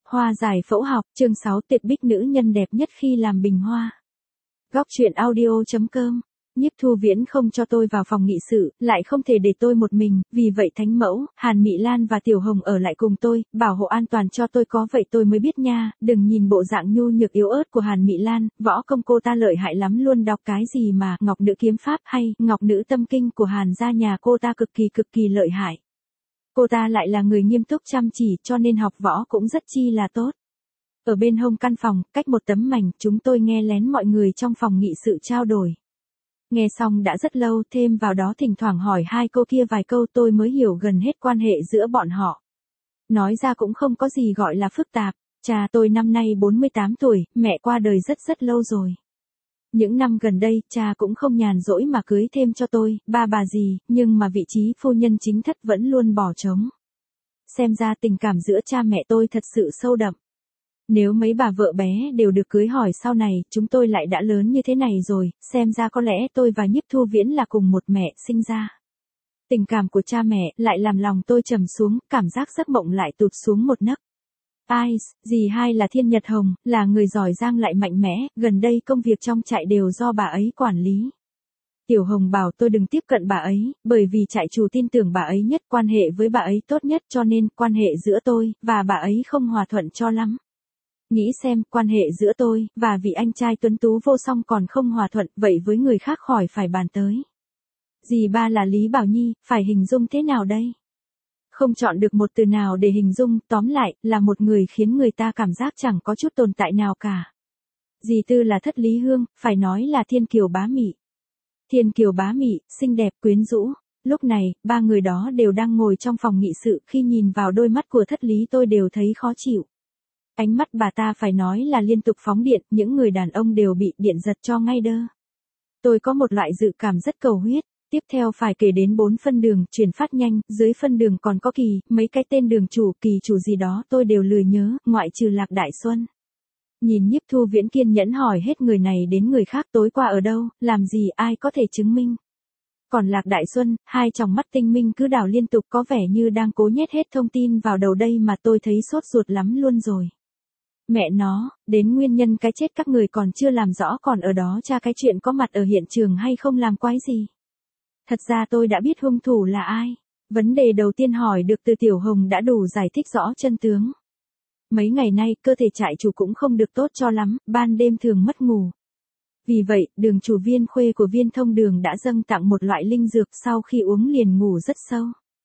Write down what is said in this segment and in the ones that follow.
Hoa giải phẫu học, chương 6 tuyệt bích nữ nhân đẹp nhất khi làm bình hoa. Góc truyện audio.com. Nhiếp Thu Viễn không cho tôi vào phòng nghị sự, lại không thể để tôi một mình, vì vậy Thánh Mẫu, Hàn Mị Lan và Tiểu Hồng ở lại cùng tôi, bảo hộ an toàn cho tôi, có vậy tôi mới biết nha. Đừng nhìn bộ dạng nhu nhược yếu ớt của Hàn Mị Lan, võ công cô ta lợi hại lắm luôn, đọc cái gì mà Ngọc Nữ Kiếm Pháp hay Ngọc Nữ Tâm Kinh của Hàn gia nhà cô ta cực kỳ lợi hại. Cô ta lại là người nghiêm túc chăm chỉ, cho nên học võ cũng rất chi là tốt. Ở bên hông căn phòng, cách một tấm mảnh, chúng tôi nghe lén mọi người trong phòng nghị sự trao đổi. Nghe xong đã rất lâu, thêm vào đó thỉnh thoảng hỏi hai cô kia vài câu, tôi mới hiểu gần hết quan hệ giữa bọn họ. Nói ra cũng không có gì gọi là phức tạp. Cha tôi năm nay 48 tuổi, mẹ qua đời rất lâu rồi. Những năm gần đây, cha cũng không nhàn rỗi mà cưới thêm cho tôi, bà gì, nhưng mà vị trí phu nhân chính thất vẫn luôn bỏ trống. Xem ra tình cảm giữa cha mẹ tôi thật sự sâu đậm. Nếu mấy bà vợ bé đều được cưới hỏi sau này, chúng tôi lại đã lớn như thế này rồi, xem ra có lẽ tôi và Nhiếp Thu Viễn là cùng một mẹ sinh ra. Tình cảm của cha mẹ lại làm lòng tôi trầm xuống, cảm giác giấc mộng lại tụt xuống một nấc. Ai, dì hai là Thiên Nhật Hồng, là người giỏi giang lại mạnh mẽ, gần đây công việc trong trại đều do bà ấy quản lý. Tiểu Hồng bảo tôi đừng tiếp cận bà ấy, bởi vì trại chủ tin tưởng bà ấy nhất, quan hệ với bà ấy tốt nhất, cho nên quan hệ giữa tôi và bà ấy không hòa thuận cho lắm. Nghĩ xem, quan hệ giữa tôi và vị anh trai tuấn tú vô song còn không hòa thuận, vậy với người khác khỏi phải bàn tới. Dì ba là Lý Bảo Nhi, phải hình dung thế nào đây? Không chọn được một từ nào để hình dung, tóm lại, là một người khiến người ta cảm giác chẳng có chút tồn tại nào cả. Dì tư là Thất Lý Hương, phải nói là thiên kiều bá mị. Thiên kiều bá mị, xinh đẹp quyến rũ. Lúc này, ba người đó đều đang ngồi trong phòng nghị sự, khi nhìn vào đôi mắt của Thất Lý tôi đều thấy khó chịu. Ánh mắt bà ta phải nói là liên tục phóng điện, những người đàn ông đều bị điện giật cho ngay đơ. Tôi có một loại dự cảm rất cầu huyết. Tiếp theo phải kể đến 4 phân đường, chuyển phát nhanh, dưới phân đường còn có kỳ, mấy cái tên đường chủ, kỳ chủ gì đó tôi đều lười nhớ, ngoại trừ Lạc Đại Xuân. Nhìn Nhiếp Thu Viễn kiên nhẫn hỏi hết người này đến người khác tối qua ở đâu, làm gì, ai có thể chứng minh. Còn Lạc Đại Xuân, hai tròng mắt tinh minh cứ đảo liên tục, có vẻ như đang cố nhét hết thông tin vào đầu đây mà tôi thấy sốt ruột lắm luôn rồi. Mẹ nó, đến nguyên nhân cái chết các người còn chưa làm rõ, còn ở đó tra cái chuyện có mặt ở hiện trường hay không làm quái gì. Thật ra tôi đã biết hung thủ là ai. Vấn đề đầu tiên hỏi được từ Tiểu Hồng đã đủ giải thích rõ chân tướng. Mấy ngày nay, cơ thể trại chủ cũng không được tốt cho lắm, ban đêm thường mất ngủ. Vì vậy, đường chủ Viên Khuê của Viên Thông Đường đã dâng tặng một loại linh dược, sau khi uống liền ngủ rất sâu.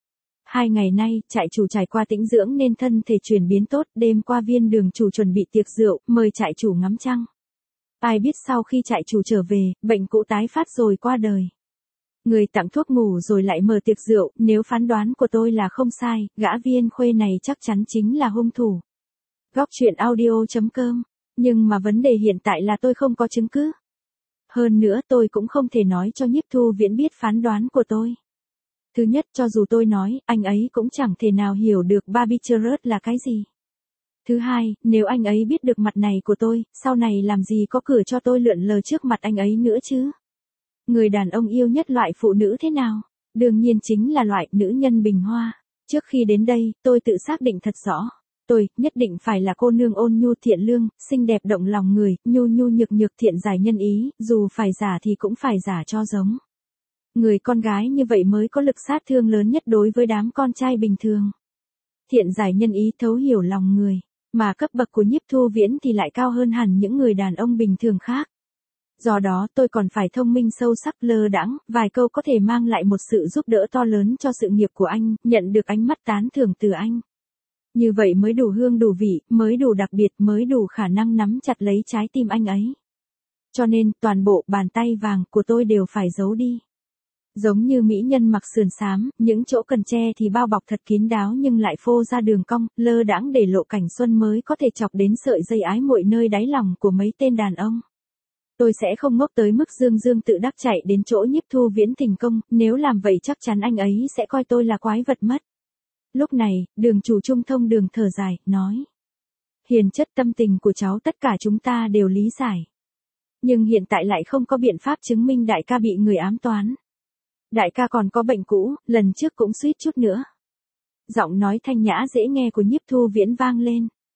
2 ngày nay, trại chủ trải qua tĩnh dưỡng nên thân thể chuyển biến tốt, đêm qua Viên đường chủ chuẩn bị tiệc rượu, mời trại chủ ngắm trăng. Ai biết sau khi trại chủ trở về, bệnh cũ tái phát rồi qua đời. Người tặng thuốc ngủ rồi lại mở tiệc rượu, nếu phán đoán của tôi là không sai, gã Viên Khuê này chắc chắn chính là hung thủ. Góc truyện audio.com. Nhưng mà vấn đề hiện tại là tôi không có chứng cứ. Hơn nữa tôi cũng không thể nói cho Nhiếp Thu Viễn biết phán đoán của tôi. Thứ nhất, cho dù tôi nói, anh ấy cũng chẳng thể nào hiểu được Barbiturates là cái gì. Thứ hai, nếu anh ấy biết được mặt này của tôi, sau này làm gì có cửa cho tôi lượn lờ trước mặt anh ấy nữa chứ. Người đàn ông yêu nhất loại phụ nữ thế nào? Đương nhiên chính là loại nữ nhân bình hoa. Trước khi đến đây, tôi tự xác định thật rõ. Tôi, nhất định phải là cô nương ôn nhu thiện lương, xinh đẹp động lòng người, nhu nhược thiện giải nhân ý, dù phải giả thì cũng phải giả cho giống. Người con gái như vậy mới có lực sát thương lớn nhất đối với đám con trai bình thường. Thiện giải nhân ý, thấu hiểu lòng người, mà cấp bậc của Nhiếp Thu Viễn thì lại cao hơn hẳn những người đàn ông bình thường khác. Do đó tôi còn phải thông minh sâu sắc, lơ đãng, vài câu có thể mang lại một sự giúp đỡ to lớn cho sự nghiệp của anh, nhận được ánh mắt tán thưởng từ anh. Như vậy mới đủ hương đủ vị, mới đủ đặc biệt, mới đủ khả năng nắm chặt lấy trái tim anh ấy. Cho nên, toàn bộ bàn tay vàng của tôi đều phải giấu đi. Giống như mỹ nhân mặc sườn xám, những chỗ cần che thì bao bọc thật kín đáo nhưng lại phô ra đường cong, lơ đãng để lộ cảnh xuân mới có thể chọc đến sợi dây ái muội nơi đáy lòng của mấy tên đàn ông. Tôi sẽ không ngốc tới mức dương tự đắc chạy đến chỗ Nhiếp Thu Viễn thành công, nếu làm vậy chắc chắn anh ấy sẽ coi tôi là quái vật mất. Lúc này, đường chủ Trung Thông Đường thở dài, nói. Hiền chất, tâm tình của cháu tất cả chúng ta đều lý giải. Nhưng hiện tại lại không có biện pháp chứng minh đại ca bị người ám toán. Đại ca còn có bệnh cũ, lần trước cũng suýt chút nữa. Giọng nói thanh nhã dễ nghe của Nhiếp Thu Viễn vang lên.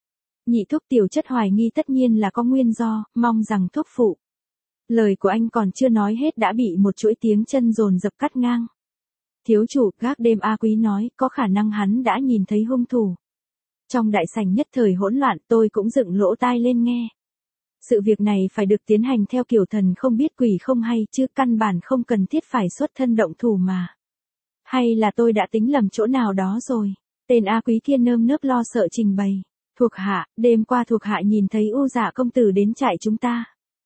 Nhị thúc tiểu chất hoài nghi tất nhiên là có nguyên do, mong rằng thúc phụ. Lời của anh còn chưa nói hết đã bị một chuỗi tiếng chân dồn dập cắt ngang. Thiếu chủ, gác đêm A Quý nói, có khả năng hắn đã nhìn thấy hung thủ. Trong đại sảnh nhất thời hỗn loạn, tôi cũng dựng lỗ tai lên nghe. Sự việc này phải được tiến hành theo kiểu thần không biết quỷ không hay, chứ căn bản không cần thiết phải xuất thân động thủ mà. Hay là tôi đã tính lầm chỗ nào đó rồi? Tên A Quý kia nơm nớp lo sợ trình bày. Thuộc hạ, đêm qua thuộc hạ nhìn thấy U Dạ công tử đến trại chúng ta.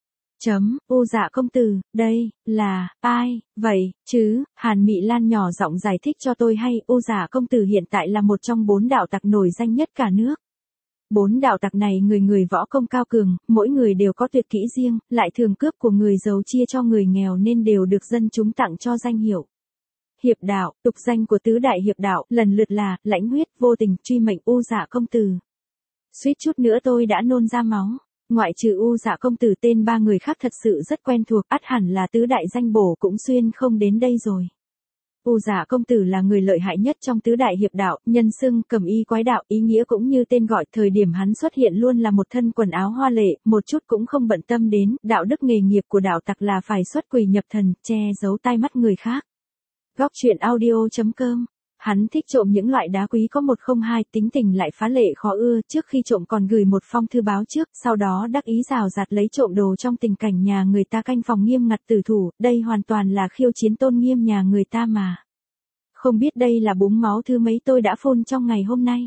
U Dạ công tử, đây, là, ai, vậy, chứ, Hàn Mị Lan nhỏ giọng giải thích cho tôi hay, U Dạ công tử hiện tại là một trong 4 đạo tặc nổi danh nhất cả nước. 4 đạo tặc này người người võ công cao cường, mỗi người đều có tuyệt kỹ riêng, lại thường cướp của người giàu chia cho người nghèo nên đều được dân chúng tặng cho danh hiệu. Hiệp đạo, tục danh của tứ đại hiệp đạo, lần lượt là, lãnh huyết, vô tình, truy mệnh U Dạ công tử. Suýt chút nữa tôi đã nôn ra máu. Ngoại trừ U Dạ công tử tên 3 người khác thật sự rất quen thuộc, ắt hẳn là tứ đại danh bổ cũng xuyên không đến đây rồi. U Dạ công tử là người lợi hại nhất trong tứ đại hiệp đạo, nhân xưng cầm y quái đạo, ý nghĩa cũng như tên gọi, thời điểm hắn xuất hiện luôn là một thân quần áo hoa lệ, một chút cũng không bận tâm đến, đạo đức nghề nghiệp của đạo tặc là phải xuất quỷ nhập thần, che giấu tai mắt người khác. Góc truyện audio.com. Hắn thích trộm những loại đá quý có 102, tính tình lại phá lệ khó ưa, trước khi trộm còn gửi một phong thư báo trước, sau đó đắc ý rào rạt lấy trộm đồ trong tình cảnh nhà người ta canh phòng nghiêm ngặt tử thủ, đây hoàn toàn là khiêu chiến tôn nghiêm nhà người ta mà. Không biết đây là búng máu thứ mấy tôi đã phun trong ngày hôm nay.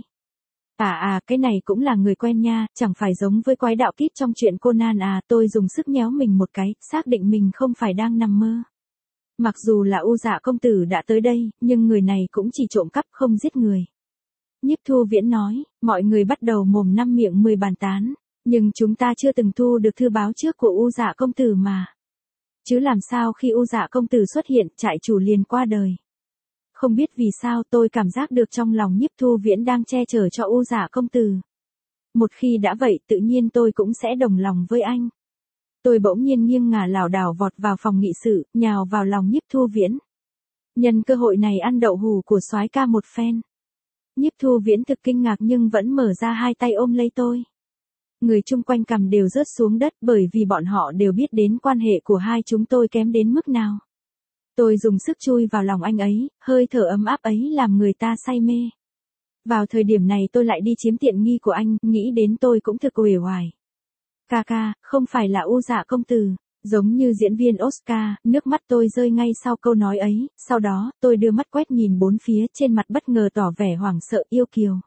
Cái này cũng là người quen nha, chẳng phải giống với quái đạo kíp trong chuyện Conan à, tôi dùng sức nhéo mình một cái, xác định mình không phải đang nằm mơ. Mặc dù là U Dạ công tử đã tới đây, nhưng người này cũng chỉ trộm cắp không giết người. Nhiếp Thu Viễn nói, mọi người bắt đầu mồm năm miệng 10 bàn tán, nhưng chúng ta chưa từng thu được thư báo trước của U Dạ công tử mà. Chứ làm sao khi U Dạ công tử xuất hiện, trại chủ liền qua đời. Không biết vì sao tôi cảm giác được trong lòng Nhiếp Thu Viễn đang che chở cho U Dạ công tử. Một khi đã vậy tự nhiên tôi cũng sẽ đồng lòng với anh. Tôi bỗng nhiên nghiêng ngả lảo đảo vọt vào phòng nghị sự, nhào vào lòng Nhiếp Thu Viễn. Nhân cơ hội này ăn đậu hù của soái ca một phen. Nhiếp Thu Viễn thực kinh ngạc nhưng vẫn mở ra hai tay ôm lấy tôi. Người chung quanh cầm đều rớt xuống đất bởi vì bọn họ đều biết đến quan hệ của hai chúng tôi kém đến mức nào. Tôi dùng sức chui vào lòng anh ấy, hơi thở ấm áp ấy làm người ta say mê. Vào thời điểm này tôi lại đi chiếm tiện nghi của anh, nghĩ đến tôi cũng thực uể oải. Ca, không phải là U Dạ công tử, giống như diễn viên Oscar, nước mắt tôi rơi ngay sau câu nói ấy, sau đó, tôi đưa mắt quét nhìn bốn phía trên mặt bất ngờ tỏ vẻ hoảng sợ yêu kiều.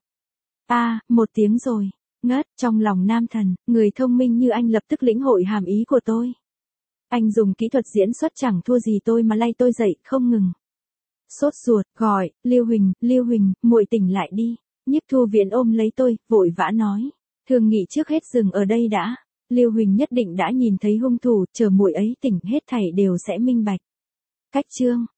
Một tiếng rồi, ngất, trong lòng nam thần, người thông minh như anh lập tức lĩnh hội hàm ý của tôi. Anh dùng kỹ thuật diễn xuất chẳng thua gì tôi mà lay tôi dậy, không ngừng. Sốt ruột, gọi, Lưu Huỳnh, muội tỉnh lại đi. Nhiếp Thu Viễn ôm lấy tôi, vội vã nói. Thường nghị trước hết dừng ở đây đã. Lưu Huỳnh nhất định đã nhìn thấy hung thủ, chờ muội ấy tỉnh hết thảy đều sẽ minh bạch. Cách chương.